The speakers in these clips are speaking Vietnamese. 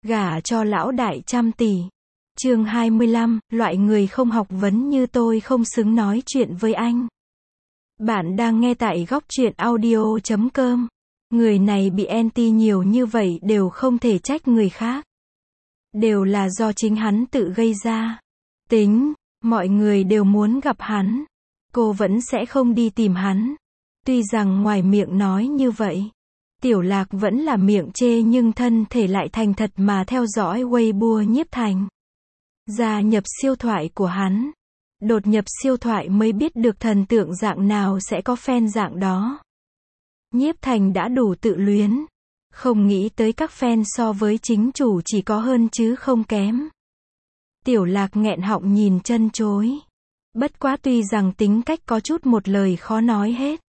Gả cho lão đại trăm tỷ. Chương 25, loại người không học vấn như tôi không xứng nói chuyện với anh. Bạn đang nghe tại góc truyện audio.com. Người này bị anti nhiều như vậy đều không thể trách người khác. Đều là do chính hắn tự gây ra. Tính, mọi người đều muốn gặp hắn. Cô vẫn sẽ không đi tìm hắn. Tuy rằng ngoài miệng nói như vậy, Tiểu Lạc vẫn là miệng chê nhưng thân thể lại thành thật mà theo dõi Weibo Nhiếp Thành. Gia nhập siêu thoại của hắn. Đột nhập siêu thoại mới biết được thần tượng dạng nào sẽ có fan dạng đó. Nhiếp Thành đã đủ tự luyến. Không nghĩ tới các fan so với chính chủ chỉ có hơn chứ không kém. Tiểu Lạc nghẹn họng nhìn chân chối. Bất quá tuy rằng tính cách có chút một lời khó nói hết.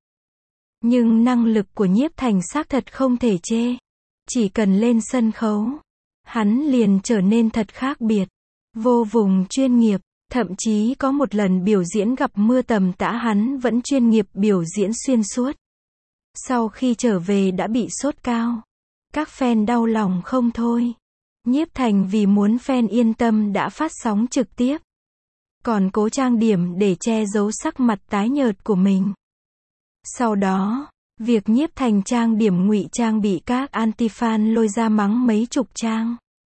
Nhưng năng lực của Nhiếp Thành xác thật không thể chê. Chỉ cần lên sân khấu, hắn liền trở nên thật khác biệt. Vô vùng chuyên nghiệp, thậm chí có một lần biểu diễn gặp mưa tầm tã hắn vẫn chuyên nghiệp biểu diễn xuyên suốt. Sau khi trở về đã bị sốt cao. Các fan đau lòng không thôi. Nhiếp Thành vì muốn fan yên tâm đã phát sóng trực tiếp. Còn cố trang điểm để che giấu sắc mặt tái nhợt của mình. Sau đó, việc Nhiếp Thành trang điểm ngụy trang bị các anti-fan lôi ra mắng mấy chục trang.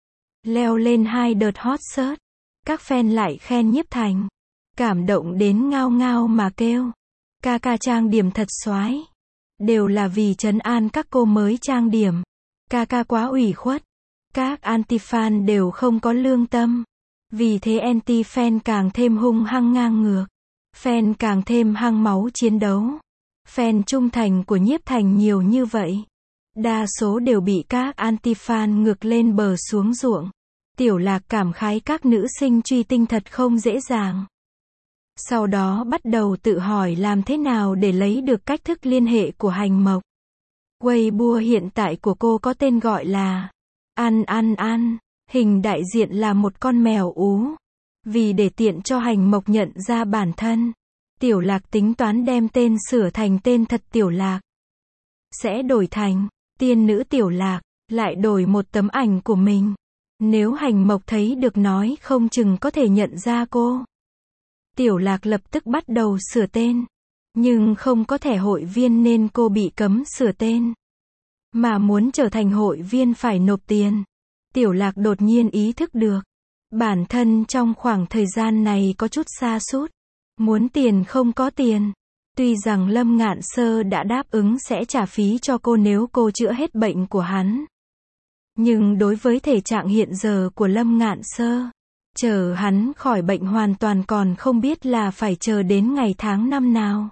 Leo lên 2 đợt hot search. Các fan lại khen Nhiếp Thành. Cảm động đến ngao ngao mà kêu. Ca ca trang điểm thật xoái. Đều là vì trấn an các cô mới trang điểm. Ca ca quá ủy khuất. Các anti-fan đều không có lương tâm. Vì thế anti-fan càng thêm hung hăng ngang ngược. Fan càng thêm hăng máu chiến đấu. Fan trung thành của Nhiếp Thành nhiều như vậy. Đa số đều bị các anti-fan ngược lên bờ xuống ruộng. Tiểu Lạc cảm khái các nữ sinh truy tinh thật không dễ dàng. Sau đó bắt đầu tự hỏi làm thế nào để lấy được cách thức liên hệ của Hành Mộc. Weibo hiện tại của cô có tên gọi là An. Hình đại diện là một con mèo ú. Vì để tiện cho Hành Mộc nhận ra bản thân, Tiểu Lạc tính toán đem tên sửa thành tên thật Tiểu Lạc. Sẽ đổi thành tiên nữ Tiểu Lạc, lại đổi một tấm ảnh của mình. Nếu Hành Mộc thấy được nói không chừng có thể nhận ra cô. Tiểu Lạc lập tức bắt đầu sửa tên. Nhưng không có thẻ hội viên nên cô bị cấm sửa tên. Mà muốn trở thành hội viên phải nộp tiền. Tiểu Lạc đột nhiên ý thức được. Bản thân trong khoảng thời gian này có chút sa sút. Muốn tiền không có tiền. Tuy rằng Lâm Ngạn Sơ đã đáp ứng sẽ trả phí cho cô nếu cô chữa hết bệnh của hắn. Nhưng đối với thể trạng hiện giờ của Lâm Ngạn Sơ, chờ hắn khỏi bệnh hoàn toàn còn không biết là phải chờ đến ngày tháng năm nào.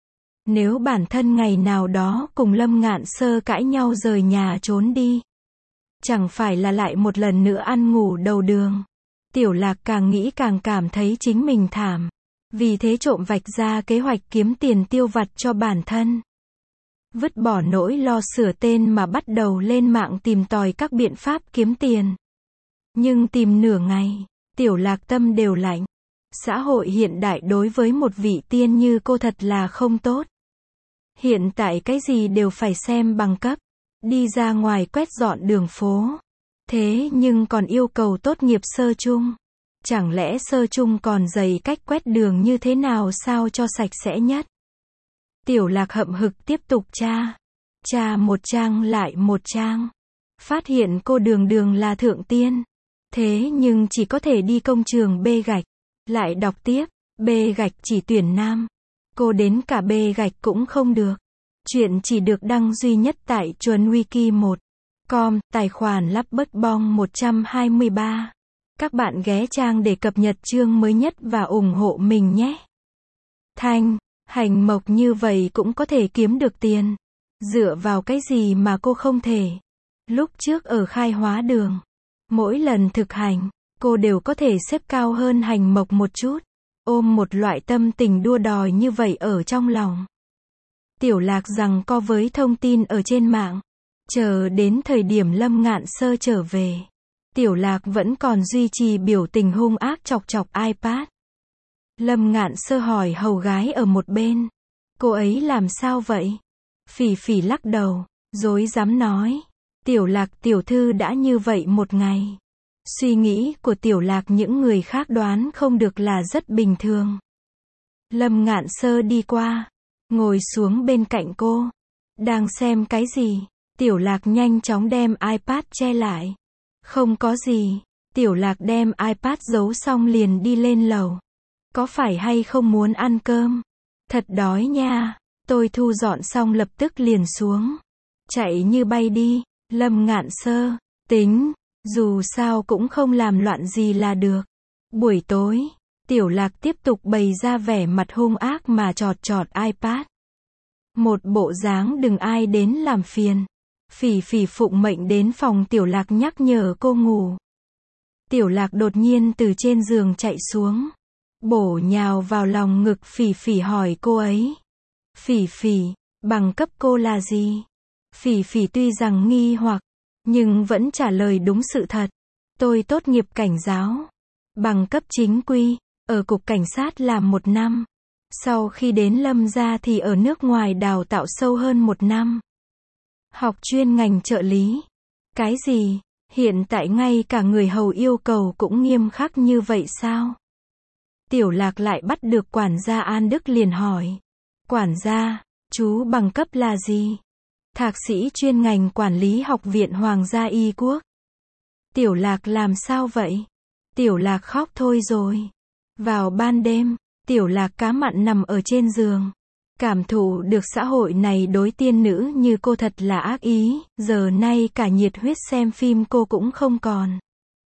Nếu bản thân ngày nào đó cùng Lâm Ngạn Sơ cãi nhau rời nhà trốn đi, chẳng phải là lại một lần nữa ăn ngủ đầu đường. Tiểu Lạc càng nghĩ càng cảm thấy chính mình thảm. Vì thế trộm vạch ra kế hoạch kiếm tiền tiêu vặt cho bản thân. Vứt bỏ nỗi lo sửa tên mà bắt đầu lên mạng tìm tòi các biện pháp kiếm tiền. Nhưng tìm nửa ngày, Tiểu Lạc tâm đều lạnh. Xã hội hiện đại đối với một vị tiên như cô thật là không tốt. Hiện tại cái gì đều phải xem bằng cấp. Đi ra ngoài quét dọn đường phố. Thế nhưng còn yêu cầu tốt nghiệp sơ trung. Chẳng lẽ sơ trung còn dày cách quét đường như thế nào sao cho sạch sẽ nhất? Tiểu Lạc hậm hực tiếp tục tra một trang lại một trang. Phát hiện cô đường là thượng tiên. Thế nhưng chỉ có thể đi công trường bê gạch. Lại đọc tiếp, bê gạch chỉ tuyển nam. Cô đến cả bê gạch cũng không được. Chuyện chỉ được đăng duy nhất tại Chuẩn Wiki 1.com, tài khoản lắp bất bong 123. Các bạn ghé trang để cập nhật chương mới nhất và ủng hộ mình nhé. Hành Mộc như vậy cũng có thể kiếm được tiền. Dựa vào cái gì mà cô không thể? Lúc trước ở khai hóa đường, mỗi lần thực hành, cô đều có thể xếp cao hơn Hành Mộc một chút. Ôm một loại tâm tình đua đòi như vậy ở trong lòng. Tiểu Lạc giằng co với thông tin ở trên mạng. Chờ đến thời điểm Lâm Ngạn Sơ trở về. Tiểu Lạc vẫn còn duy trì biểu tình hung ác chọc chọc iPad. Lâm Ngạn Sơ hỏi hầu gái ở một bên. Cô ấy làm sao vậy? Phỉ Phỉ lắc đầu, dối dám nói. Tiểu Lạc tiểu thư đã như vậy một ngày. Suy nghĩ của Tiểu Lạc những người khác đoán không được là rất bình thường. Lâm Ngạn Sơ đi qua, ngồi xuống bên cạnh cô. Đang xem cái gì? Tiểu Lạc nhanh chóng đem iPad che lại. Không có gì. Tiểu Lạc đem iPad giấu xong liền đi lên lầu. Có phải hay không muốn ăn cơm? Thật đói nha. Tôi thu dọn xong lập tức liền xuống. Chạy như bay đi. Lâm Ngạn Sơ, tính, dù sao cũng không làm loạn gì là được. Buổi tối, Tiểu Lạc tiếp tục bày ra vẻ mặt hung ác mà chọt chọt iPad. Một bộ dáng đừng ai đến làm phiền. Phỉ Phỉ phụng mệnh đến phòng Tiểu Lạc nhắc nhở cô ngủ. Tiểu Lạc đột nhiên từ trên giường chạy xuống. Bổ nhào vào lòng ngực Phỉ Phỉ hỏi cô ấy. Phỉ Phỉ, bằng cấp cô là gì? Phỉ Phỉ tuy rằng nghi hoặc, nhưng vẫn trả lời đúng sự thật. Tôi tốt nghiệp cảnh giáo. Bằng cấp chính quy, ở cục cảnh sát làm 1 năm. Sau khi đến Lâm gia thì ở nước ngoài đào tạo sâu hơn 1 năm. Học chuyên ngành trợ lý. Cái gì? Hiện tại ngay cả người hầu yêu cầu cũng nghiêm khắc như vậy sao? Tiểu Lạc lại bắt được quản gia An Đức liền hỏi. Quản gia, chú bằng cấp là gì? Thạc sĩ chuyên ngành quản lý Học viện Hoàng gia Y Quốc. Tiểu Lạc làm sao vậy? Tiểu Lạc khóc thôi rồi. Vào ban đêm, Tiểu Lạc cá mặn nằm ở trên giường. Cảm thụ được xã hội này đối tiên nữ như cô thật là ác ý, giờ nay cả nhiệt huyết xem phim cô cũng không còn.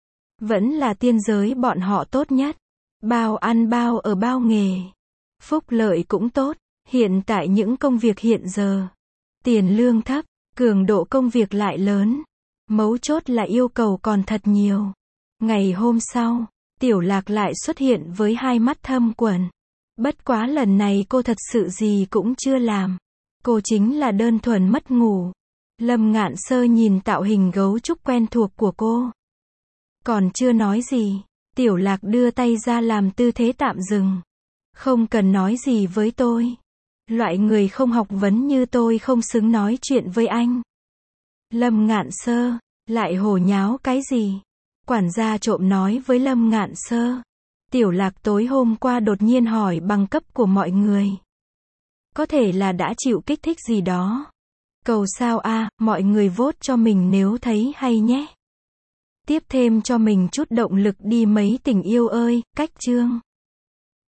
Vẫn là tiên giới bọn họ tốt nhất. Bao ăn bao ở bao nghề. Phúc lợi cũng tốt, hiện tại những công việc hiện giờ. Tiền lương thấp, cường độ công việc lại lớn. Mấu chốt là yêu cầu còn thật nhiều. Ngày hôm sau, Tiểu Lạc lại xuất hiện với hai mắt thâm quầng. Bất quá lần này cô thật sự gì cũng chưa làm. Cô chính là đơn thuần mất ngủ. Lâm Ngạn Sơ nhìn tạo hình gấu trúc quen thuộc của cô. Còn chưa nói gì, Tiểu Lạc đưa tay ra làm tư thế tạm dừng. Không cần nói gì với tôi. Loại người không học vấn như tôi không xứng nói chuyện với anh. Lâm Ngạn Sơ, lại hồ nháo cái gì? Quản gia trộm nói với Lâm Ngạn Sơ. Tiểu Lạc tối hôm qua đột nhiên hỏi bằng cấp của mọi người. Có thể là đã chịu kích thích gì đó. Cầu sao a, mọi người vote cho mình nếu thấy hay nhé. Tiếp thêm cho mình chút động lực đi mấy tình yêu ơi, cách chương.